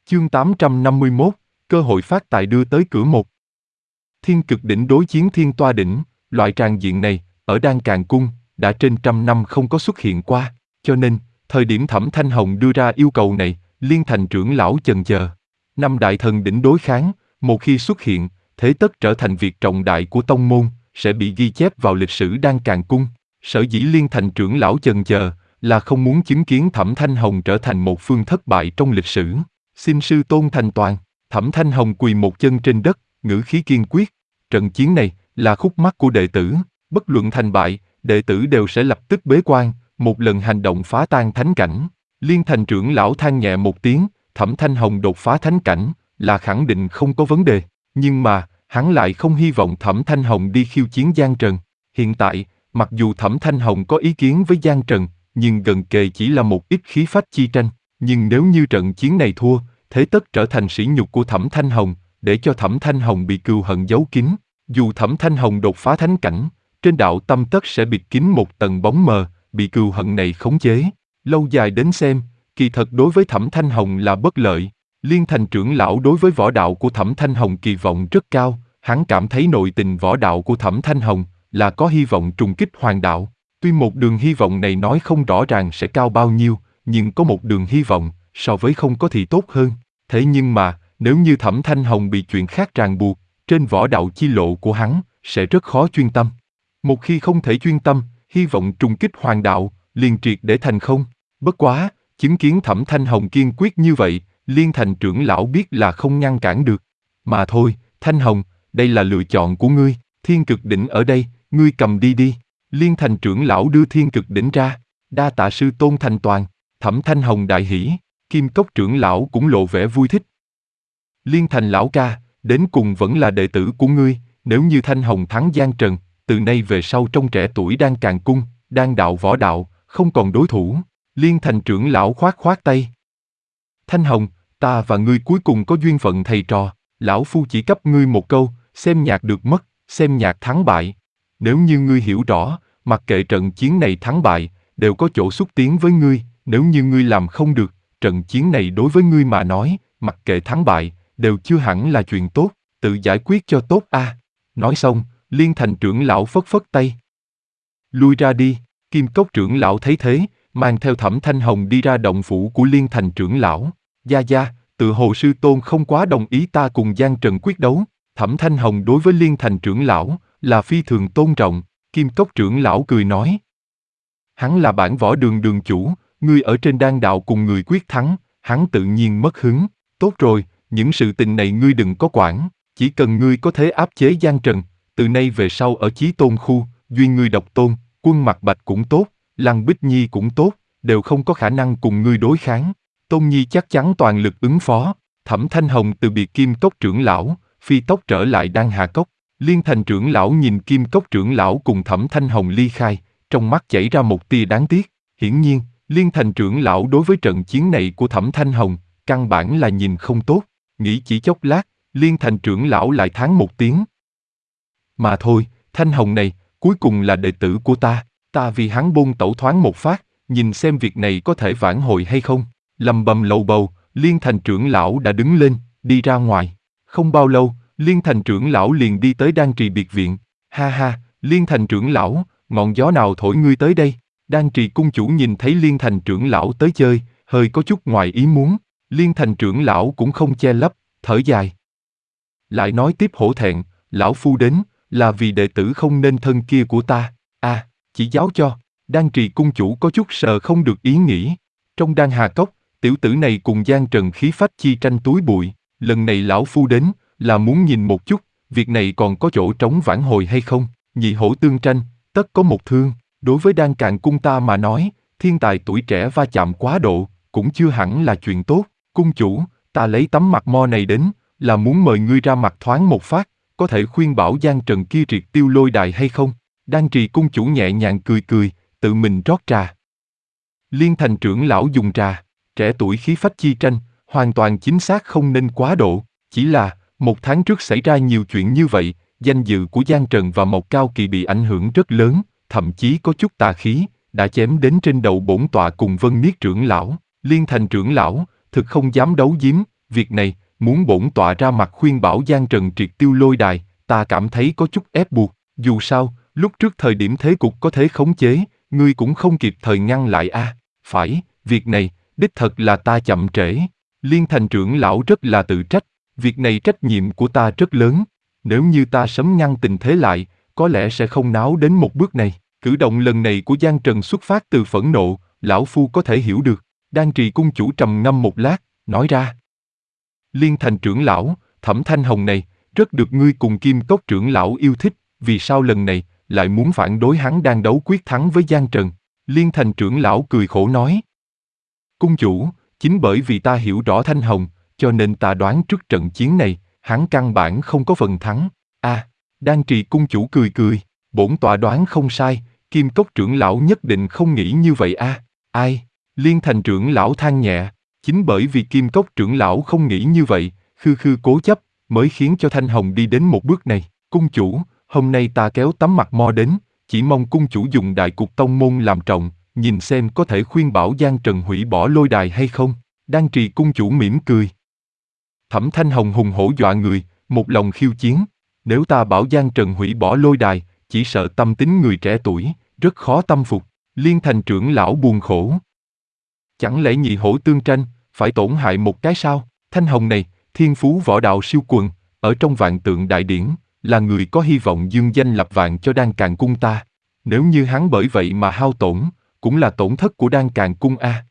Chương 851, cơ hội phát tài đưa tới cửa một. Thiên cực đỉnh đối chiến thiên toa đỉnh, loại tràng diện này, ở Đan Càn Cung, đã trên 100 năm không có xuất hiện qua, cho nên, thời điểm Thẩm Thanh Hồng đưa ra yêu cầu này, Liên Thành trưởng lão chần chờ. Năm đại thần đỉnh đối kháng, một khi xuất hiện, thế tất trở thành việc trọng đại của tông môn, sẽ bị ghi chép vào lịch sử Đan Càn Cung. Sở dĩ Liên Thành trưởng lão chần chờ, là không muốn chứng kiến Thẩm Thanh Hồng trở thành một phương thất bại trong lịch sử. Xin sư tôn thành toàn. Thẩm Thanh Hồng quỳ một chân trên đất, ngữ khí kiên quyết. Trận chiến này là khúc mắc của đệ tử, bất luận thành bại, đệ tử đều sẽ lập tức bế quan, một lần hành động phá tan thánh cảnh. Liên Thành trưởng lão than nhẹ một tiếng, Thẩm Thanh Hồng đột phá thánh cảnh là khẳng định không có vấn đề, nhưng mà hắn lại không hy vọng Thẩm Thanh Hồng đi khiêu chiến Giang Trần. Hiện tại, mặc dù Thẩm Thanh Hồng có ý kiến với Giang Trần, nhưng gần kề chỉ là một ít khí phách chi tranh. Nhưng nếu như trận chiến này thua, thế tất trở thành sỉ nhục của Thẩm Thanh Hồng, để cho Thẩm Thanh Hồng bị cừu hận giấu kín. Dù Thẩm Thanh Hồng đột phá thánh cảnh, trên đạo tâm tất sẽ bịt kín một tầng bóng mờ, bị cừu hận này khống chế. Lâu dài đến xem, kỳ thật đối với Thẩm Thanh Hồng là bất lợi. Liên Thành trưởng lão đối với võ đạo của Thẩm Thanh Hồng kỳ vọng rất cao, hắn cảm thấy nội tình võ đạo của Thẩm Thanh Hồng là có hy vọng trùng kích hoàng đạo. Tuy một đường hy vọng này nói không rõ ràng sẽ cao bao nhiêu, nhưng có một đường hy vọng, so với không có thì tốt hơn. Thế nhưng mà, nếu như Thẩm Thanh Hồng bị chuyện khác ràng buộc, trên võ đạo chi lộ của hắn, sẽ rất khó chuyên tâm. Một khi không thể chuyên tâm, hy vọng trùng kích hoàng đạo, liền triệt để thành không. Bất quá, chứng kiến Thẩm Thanh Hồng kiên quyết như vậy, Liên Thành trưởng lão biết là không ngăn cản được. Mà thôi, Thanh Hồng, đây là lựa chọn của ngươi, thiên cực đỉnh ở đây, ngươi cầm đi đi. Liên Thành trưởng lão đưa thiên cực đỉnh ra, đa tạ sư tôn thành toàn. Thẩm Thanh Hồng đại hỉ, Kim Cốc trưởng lão cũng lộ vẻ vui thích. Liên Thành lão ca, đến cùng vẫn là đệ tử của ngươi, nếu như Thanh Hồng thắng Giang Trần, từ nay về sau trong trẻ tuổi Đan Càn Cung, đan đạo võ đạo, không còn đối thủ. Liên Thành trưởng lão khoát khoát tay. Thanh Hồng, ta và ngươi cuối cùng có duyên phận thầy trò, lão phu chỉ cấp ngươi một câu, xem nhạc được mất, xem nhạc thắng bại. Nếu như ngươi hiểu rõ, mặc kệ trận chiến này thắng bại, đều có chỗ xúc tiến với ngươi, nếu như ngươi làm không được, trận chiến này đối với ngươi mà nói, mặc kệ thắng bại, đều chưa hẳn là chuyện tốt, tự giải quyết cho tốt a. Nói xong, Liên Thành trưởng lão phất phất tay. Lui ra đi. Kim Cốc trưởng lão thấy thế, mang theo Thẩm Thanh Hồng đi ra động phủ của Liên Thành trưởng lão. Gia gia, tự hồ sư tôn không quá đồng ý ta cùng Giang Trần quyết đấu. Thẩm Thanh Hồng đối với Liên Thành trưởng lão là phi thường tôn trọng. Kim Cốc trưởng lão cười nói. Hắn là bản võ đường đường chủ, ngươi ở trên đan đạo cùng người quyết thắng, hắn tự nhiên mất hứng. Tốt rồi, những sự tình này ngươi đừng có quản, chỉ cần ngươi có thể áp chế Giang Trần, từ nay về sau ở Chí Tôn khu, duy ngươi độc tôn, Quân Mặc Bạch cũng tốt, Lăng Bích Nhi cũng tốt, đều không có khả năng cùng ngươi đối kháng. Tôn Nhi chắc chắn toàn lực ứng phó. Thẩm Thanh Hồng từ biệt Kim Cốc trưởng lão, phi tốc trở lại Đan Hà Cốc. Liên Thành trưởng lão nhìn Kim Cốc trưởng lão cùng Thẩm Thanh Hồng ly khai, trong mắt chảy ra một tia đáng tiếc. Hiển nhiên, Liên Thành trưởng lão đối với trận chiến này của Thẩm Thanh Hồng, căn bản là nhìn không tốt. Nghĩ chỉ chốc lát, Liên Thành trưởng lão lại thán một tiếng. Mà thôi, Thanh Hồng này, cuối cùng là đệ tử của ta vì hắn bôn tẩu thoáng một phát, nhìn xem việc này có thể vãn hồi hay không. Lầm bầm lầu bầu, Liên Thành trưởng lão đã đứng lên, đi ra ngoài. Không bao lâu, Liên Thành trưởng lão liền đi tới Đan Trì biệt viện. Ha ha, Liên Thành trưởng lão, ngọn gió nào thổi ngươi tới đây? Đan Trì cung chủ nhìn thấy Liên Thành trưởng lão tới chơi, hơi có chút ngoài ý muốn. Liên Thành trưởng lão cũng không che lấp, thở dài. Lại nói tiếp hổ thẹn, lão phu đến, là vì đệ tử không nên thân kia của ta. Chỉ giáo cho. Đan Trì cung chủ có chút sợ không được ý nghĩ. Trong Đan Hà Cốc, tiểu tử này cùng Giang Trần khí phách chi tranh túi bụi. Lần này lão phu đến, là muốn nhìn một chút, việc này còn có chỗ trống vãn hồi hay không. Nhị hổ tương tranh, tất có một thương. Đối với Đan Càn Cung ta mà nói, thiên tài tuổi trẻ va chạm quá độ, cũng chưa hẳn là chuyện tốt. Cung chủ, ta lấy tấm mặt mo này đến, là muốn mời ngươi ra mặt thoáng một phát, có thể khuyên bảo Giang Trần kia triệt tiêu lôi đài hay không? Đan Trì cung chủ nhẹ nhàng cười cười, tự mình rót trà. Liên Thành trưởng lão dùng trà, trẻ tuổi khí phách chi tranh, hoàn toàn chính xác không nên quá độ, chỉ là, một tháng trước xảy ra nhiều chuyện như vậy, danh dự của Giang Trần và Mộc Cao Kỳ bị ảnh hưởng rất lớn, thậm chí có chút tà khí, đã chém đến trên đầu bổn tọa cùng Vân Niết trưởng lão. Liên Thành trưởng lão, thực không dám đấu giếm, việc này, muốn bổn tọa ra mặt khuyên bảo Giang Trần triệt tiêu lôi đài, ta cảm thấy có chút ép buộc. Dù sao, lúc trước thời điểm thế cục có thể khống chế, ngươi cũng không kịp thời ngăn lại a. Phải, việc này, đích thật là ta chậm trễ. Liên Thành trưởng lão rất là tự trách, việc này trách nhiệm của ta rất lớn. Nếu như ta sớm ngăn tình thế lại, có lẽ sẽ không náo đến một bước này. Cử động lần này của Giang Trần xuất phát từ phẫn nộ, lão phu có thể hiểu được. Đan Trì cung chủ trầm ngâm một lát, nói ra. Liên Thành trưởng lão, Thẩm Thanh Hồng này, rất được ngươi cùng Kim Cốc trưởng lão yêu thích, vì sao lần này, lại muốn phản đối hắn đang đấu quyết thắng với Giang Trần? Liên Thành trưởng lão cười khổ nói. Cung chủ, chính bởi vì ta hiểu rõ Thanh Hồng, cho nên ta đoán trước trận chiến này, hắn căn bản không có phần thắng. Đan Trì cung chủ cười cười, bổn tọa đoán không sai, Kim Cốc trưởng lão nhất định không nghĩ như vậy a. Ai? Liên Thành trưởng lão than nhẹ, chính bởi vì Kim Cốc trưởng lão không nghĩ như vậy, khư khư cố chấp, mới khiến cho Thanh Hồng đi đến một bước này. Cung chủ, hôm nay ta kéo tấm mặt mo đến, chỉ mong cung chủ dùng đại cục tông môn làm trọng, nhìn xem có thể khuyên bảo Giang Trần hủy bỏ lôi đài hay không. Đan Trì cung chủ mỉm cười. Thẩm Thanh Hồng hùng hổ dọa người, một lòng khiêu chiến. Nếu ta bảo Giang Trần hủy bỏ lôi đài, chỉ sợ tâm tính người trẻ tuổi, rất khó tâm phục. Liên Thành trưởng lão buồn khổ. Chẳng lẽ nhị hổ tương tranh, phải tổn hại một cái sao? Thanh Hồng này, thiên phú võ đạo siêu quần, ở trong vạn tượng đại điển, là người có hy vọng dương danh lập vạn cho Đan Càn cung ta. Nếu như hắn bởi vậy mà hao tổn, cũng là tổn thất của Đan Càn cung a.